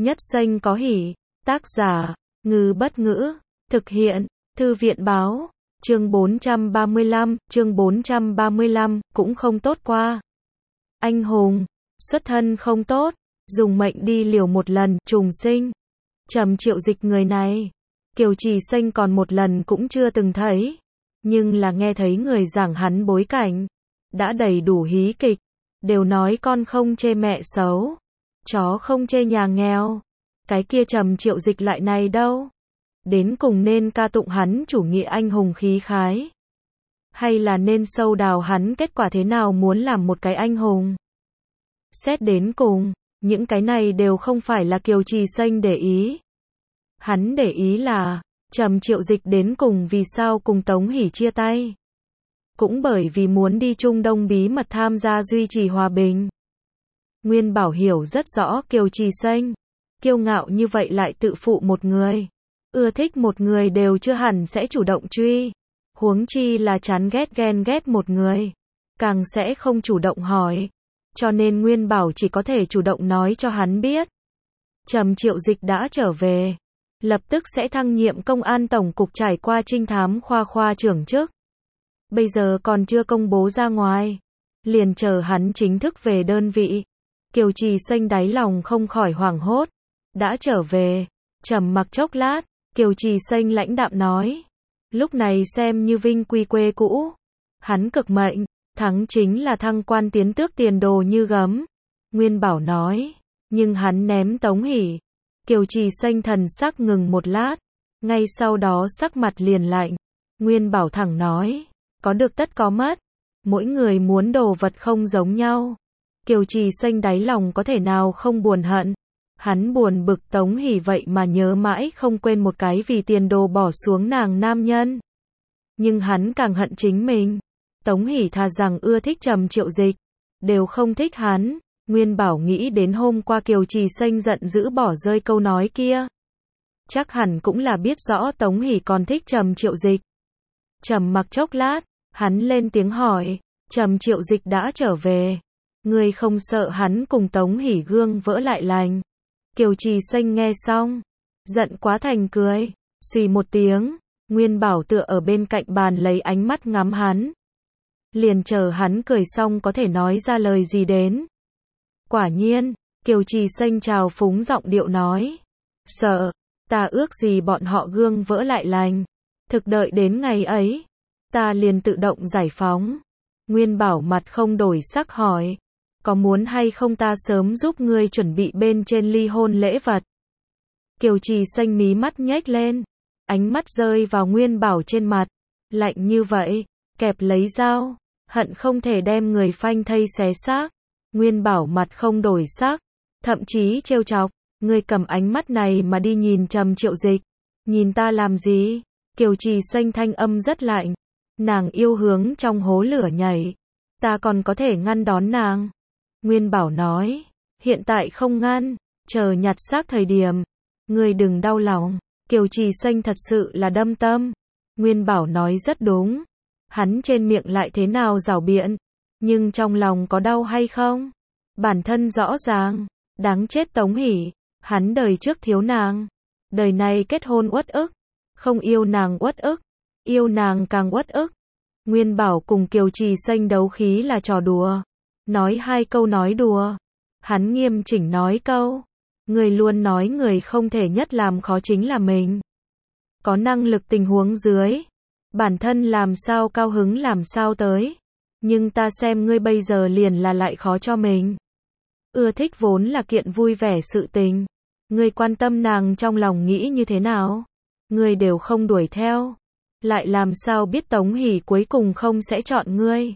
Nhất xanh có hỉ. Tác giả, Ngư Bất Ngữ. Thực hiện, Thư viện Báo. Chương 435, cũng không tốt qua. Anh hùng, xuất thân không tốt, dùng mệnh đi liều một lần, trùng sinh. Trầm Triệu Dịch người này, Kiều Trì Xanh còn một lần cũng chưa từng thấy. Nhưng là nghe thấy người giảng hắn bối cảnh. Đã đầy đủ hí kịch. Đều nói con không chê mẹ xấu. Chó không chê nhà nghèo. Cái kia Trầm Triệu Dịch lại này đâu? Đến cùng nên ca tụng hắn chủ nghĩa anh hùng khí khái. Hay là nên sâu đào hắn kết quả thế nào muốn làm một cái anh hùng? Xét đến cùng, những cái này đều không phải là Kiều Trì Xanh để ý. Hắn để ý là, Trầm Triệu Dịch đến cùng vì sao cùng Tống Hỷ chia tay. Cũng bởi vì muốn đi Trung Đông bí mật tham gia duy trì hòa bình. Nguyên Bảo hiểu rất rõ Kiều Trì Xanh. Kiêu ngạo như vậy lại tự phụ một người. Ưa thích một người đều chưa hẳn sẽ chủ động truy. Huống chi là chán ghét ghen ghét một người. Càng sẽ không chủ động hỏi. Cho nên Nguyên Bảo chỉ có thể chủ động nói cho hắn biết. Trầm Triệu Dịch đã trở về. Lập tức sẽ thăng nhiệm công an tổng cục trải qua trinh thám khoa trưởng chức. Bây giờ còn chưa công bố ra ngoài. Liền chờ hắn chính thức về đơn vị. Kiều Trì Xanh đáy lòng không khỏi hoảng hốt. Đã trở về. Trầm mặc chốc lát. Kiều Trì Xanh lãnh đạm nói. Lúc này xem như vinh quy quê cũ. Hắn cực mệnh. Thắng chính là thăng quan tiến tước tiền đồ như gấm. Nguyên Bảo nói. Nhưng hắn ném Tống Hỷ. Kiều Trì Xanh thần sắc ngừng một lát. Ngay sau đó sắc mặt liền lạnh. Nguyên Bảo thẳng nói. Có được tất có mất. Mỗi người muốn đồ vật không giống nhau. Kiều Trì Xanh đáy lòng có thể nào không buồn hận. Hắn buồn bực Tống Hỷ vậy mà nhớ mãi không quên một cái vì tiền đồ bỏ xuống nàng nam nhân. Nhưng hắn càng hận chính mình. Tống Hỷ thà rằng ưa thích Trầm Triệu Dịch. Đều không thích hắn. Nguyên Bảo nghĩ đến hôm qua Kiều Trì Xanh giận dữ bỏ rơi câu nói kia. Chắc hẳn cũng là biết rõ Tống Hỷ còn thích Trầm Triệu Dịch. Trầm mặc chốc lát. Hắn lên tiếng hỏi. Trầm Triệu Dịch đã trở về. Ngươi không sợ hắn cùng Tống Hỷ gương vỡ lại lành. Kiều Trì Xanh nghe xong. Giận quá thành cười. Xùy một tiếng. Nguyên Bảo tựa ở bên cạnh bàn lấy ánh mắt ngắm hắn. Liền chờ hắn cười xong có thể nói ra lời gì đến. Quả nhiên. Kiều Trì Xanh trào phúng giọng điệu nói. Sợ. Ta ước gì bọn họ gương vỡ lại lành. Thực đợi đến ngày ấy. Ta liền tự động giải phóng. Nguyên Bảo mặt không đổi sắc hỏi. Có muốn hay không ta sớm giúp ngươi chuẩn bị bên trên ly hôn lễ vật? Kiều Trì Xanh mí mắt nhếch lên. Ánh mắt rơi vào Nguyên Bảo trên mặt. Lạnh như vậy. Kẹp lấy dao. Hận không thể đem người phanh thây xé xác. Nguyên Bảo mặt không đổi sắc. Thậm chí trêu chọc. Ngươi cầm ánh mắt này mà đi nhìn Trầm Triệu Dịch. Nhìn ta làm gì? Kiều Trì Xanh thanh âm rất lạnh. Nàng yêu hướng trong hố lửa nhảy. Ta còn có thể ngăn đón nàng. Nguyên Bảo nói. Hiện tại không ngăn. Chờ nhặt xác thời điểm. Ngươi đừng đau lòng. Kiều Trì Xanh thật sự là đâm tâm. Nguyên Bảo nói rất đúng. Hắn trên miệng lại thế nào giảo biện. Nhưng trong lòng có đau hay không? Bản thân rõ ràng. Đáng chết Tống Hỷ. Hắn đời trước thiếu nàng. Đời này kết hôn uất ức. Không yêu nàng uất ức. Yêu nàng càng uất ức. Nguyên Bảo cùng Kiều Trì Xanh đấu khí là trò đùa. Nói hai câu nói đùa. Hắn nghiêm chỉnh nói câu. Người luôn nói người không thể nhất làm khó chính là mình. Có năng lực tình huống dưới. Bản thân làm sao cao hứng làm sao tới. Nhưng ta xem ngươi bây giờ liền là lại khó cho mình. Ưa thích vốn là kiện vui vẻ sự tình. Ngươi quan tâm nàng trong lòng nghĩ như thế nào. Ngươi đều không đuổi theo. Lại làm sao biết Tống Hỷ cuối cùng không sẽ chọn ngươi.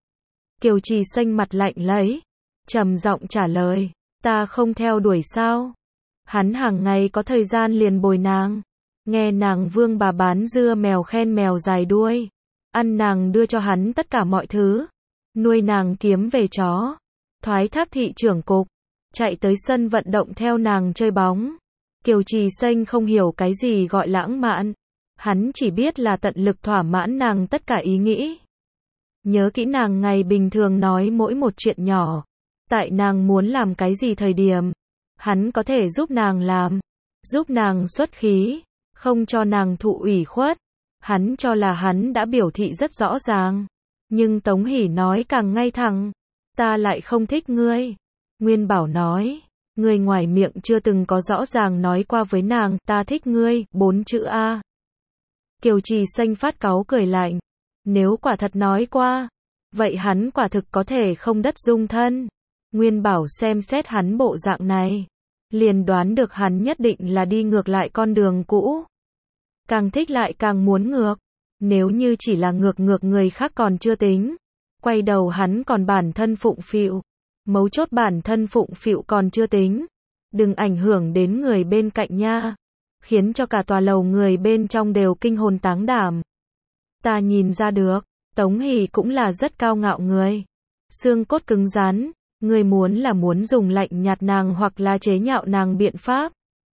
Kiều Trì Xanh mặt lạnh lấy. Trầm giọng trả lời. Ta không theo đuổi sao. Hắn hàng ngày có thời gian liền bồi nàng. Nghe nàng vương bà bán dưa mèo khen mèo dài đuôi. Ăn nàng đưa cho hắn tất cả mọi thứ. Nuôi nàng kiếm về chó. Thoái thác thị trưởng cục. Chạy tới sân vận động theo nàng chơi bóng. Kiều Trì Xanh không hiểu cái gì gọi lãng mạn. Hắn chỉ biết là tận lực thỏa mãn nàng tất cả ý nghĩ. Nhớ kỹ nàng ngày bình thường nói mỗi một chuyện nhỏ. Tại nàng muốn làm cái gì thời điểm. Hắn có thể giúp nàng làm, giúp nàng xuất khí, không cho nàng thụ ủy khuất. Hắn cho là hắn đã biểu thị rất rõ ràng. Nhưng Tống Hỷ nói càng ngay thẳng, ta lại không thích ngươi. Nguyên Bảo nói, ngươi ngoài miệng chưa từng có rõ ràng nói qua với nàng, ta thích ngươi, 4 chữ A. Kiều Trì Xanh phát cáu cười lạnh, nếu quả thật nói qua, vậy hắn quả thực có thể không đất dung thân. Nguyên Bảo xem xét hắn bộ dạng này, liền đoán được hắn nhất định là đi ngược lại con đường cũ. Càng thích lại càng muốn ngược. Nếu như chỉ là ngược người khác còn chưa tính. Quay đầu hắn còn bản thân phụng phịu. Mấu chốt bản thân phụng phịu còn chưa tính. Đừng ảnh hưởng đến người bên cạnh nha. Khiến cho cả tòa lầu người bên trong đều kinh hồn táng đảm. Ta nhìn ra được, Tống Hỷ cũng là rất cao ngạo người. Xương cốt cứng rắn, người muốn dùng lạnh nhạt nàng hoặc là chế nhạo nàng biện pháp.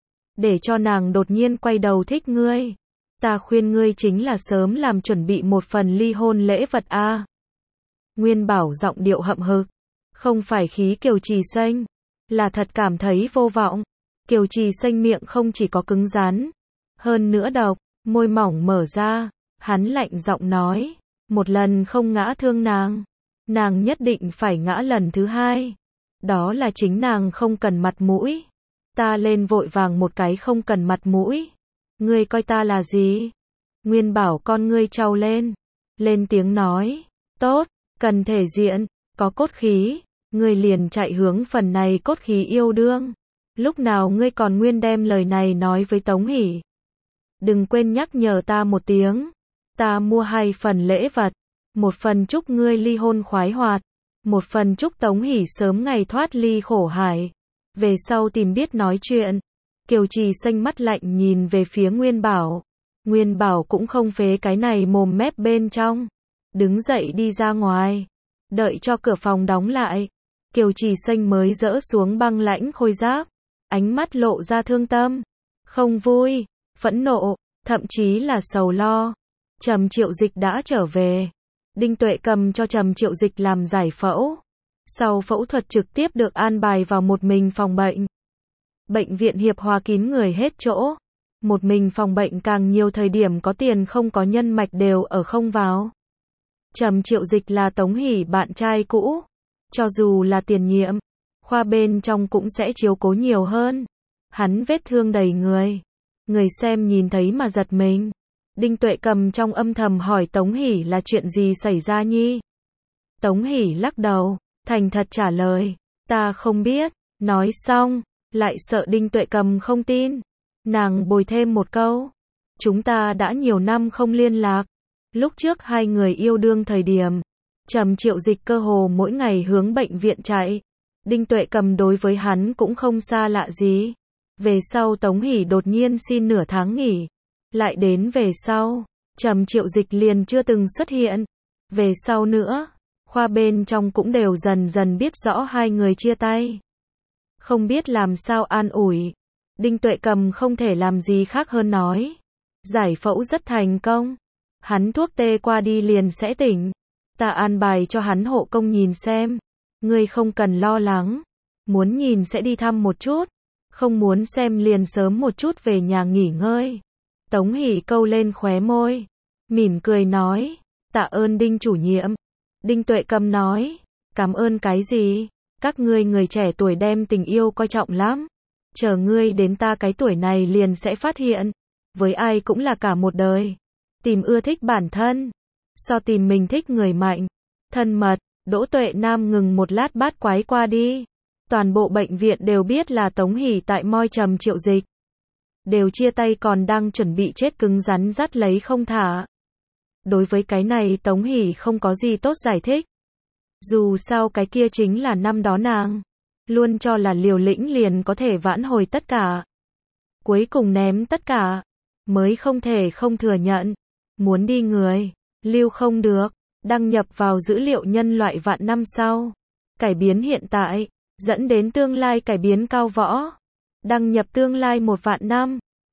Để cho nàng đột nhiên quay đầu thích ngươi. Ta khuyên ngươi chính là sớm làm chuẩn bị một phần ly hôn lễ vật a. Nguyên Bảo giọng điệu hậm hực, không phải khí Kiều Trì Xanh, là thật cảm thấy vô vọng. Kiều Trì Xanh miệng không chỉ có cứng rắn, hơn nữa độc, môi mỏng mở ra, hắn lạnh giọng nói, một lần không ngã thương nàng, nàng nhất định phải ngã lần thứ hai. Đó là chính nàng không cần mặt mũi. Ta lên vội vàng một cái không cần mặt mũi. Ngươi coi ta là gì? Nguyên Bảo con ngươi trao lên tiếng nói, tốt, cần thể diện, có cốt khí, ngươi liền chạy hướng phần này cốt khí yêu đương. Lúc nào ngươi còn nguyên đem lời này nói với Tống Hỷ. Đừng quên nhắc nhở ta một tiếng, ta mua 2 phần lễ vật, một phần chúc ngươi ly hôn khoái hoạt, một phần chúc Tống Hỷ sớm ngày thoát ly khổ hải, về sau tìm biết nói chuyện. Kiều Trì Xanh mắt lạnh nhìn về phía Nguyên Bảo. Nguyên Bảo cũng không phế cái này mồm mép bên trong. Đứng dậy đi ra ngoài. Đợi cho cửa phòng đóng lại. Kiều Trì Xanh mới dỡ xuống băng lãnh khôi giáp. Ánh mắt lộ ra thương tâm. Không vui, phẫn nộ, thậm chí là sầu lo. Trầm Triệu Dịch đã trở về. Đinh Tuệ Cầm cho Trầm Triệu Dịch làm giải phẫu. Sau phẫu thuật trực tiếp được an bài vào một mình phòng bệnh. Bệnh viện hiệp hòa kín người hết chỗ. Một mình phòng bệnh càng nhiều thời điểm có tiền không có nhân mạch đều ở không vào. Trầm Triệu Dịch là Tống Hỷ bạn trai cũ. Cho dù là tiền nhiệm, khoa bên trong cũng sẽ chiếu cố nhiều hơn. Hắn vết thương đầy người. Người xem nhìn thấy mà giật mình. Đinh Tuệ Cầm trong âm thầm hỏi Tống Hỷ là chuyện gì xảy ra nhi. Tống Hỷ lắc đầu, thành thật trả lời, ta không biết. Nói xong, lại sợ Đinh Tuệ Cầm không tin. Nàng bồi thêm một câu, chúng ta đã nhiều năm không liên lạc. Lúc trước hai người yêu đương thời điểm, Trầm Triệu Dịch cơ hồ mỗi ngày hướng bệnh viện chạy. Đinh Tuệ Cầm đối với hắn cũng không xa lạ gì. Về sau Tống Hỷ đột nhiên xin nửa tháng nghỉ. Lại đến về sau, Trầm Triệu Dịch liền chưa từng xuất hiện. Về sau nữa, khoa bên trong cũng đều dần dần biết rõ hai người chia tay. Không biết làm sao an ủi. Đinh Tuệ Cầm không thể làm gì khác hơn nói. Giải phẫu rất thành công. Hắn thuốc tê qua đi liền sẽ tỉnh. Ta an bài cho hắn hộ công nhìn xem. Ngươi không cần lo lắng. Muốn nhìn sẽ đi thăm một chút. Không muốn xem liền sớm một chút về nhà nghỉ ngơi. Tống Hỷ câu lên khóe môi. Mỉm cười nói. Tạ ơn Đinh chủ nhiệm. Đinh Tuệ Cầm nói. Cảm ơn cái gì? Các ngươi người trẻ tuổi đem tình yêu coi trọng lắm. Chờ ngươi đến ta cái tuổi này liền sẽ phát hiện. Với ai cũng là cả một đời. Tìm ưa thích bản thân. So tìm mình thích người mạnh. Thân mật. Đỗ Tuệ Nam ngừng một lát bát quái qua đi. Toàn bộ bệnh viện đều biết là Tống Hỷ tại moi Trầm Triệu Dịch. Đều chia tay còn đang chuẩn bị chết cứng rắn dắt lấy không thả. Đối với cái này Tống Hỷ không có gì tốt giải thích. Dù sao cái kia chính là năm đó nàng. Luôn cho là liều lĩnh liền có thể vãn hồi tất cả. Cuối cùng ném tất cả. Mới không thể không thừa nhận. Muốn đi người. Lưu không được. Đăng nhập vào dữ liệu nhân loại vạn năm sau. Cải biến hiện tại. Dẫn đến tương lai cải biến cao võ. Đăng nhập tương lai 1 vạn năm.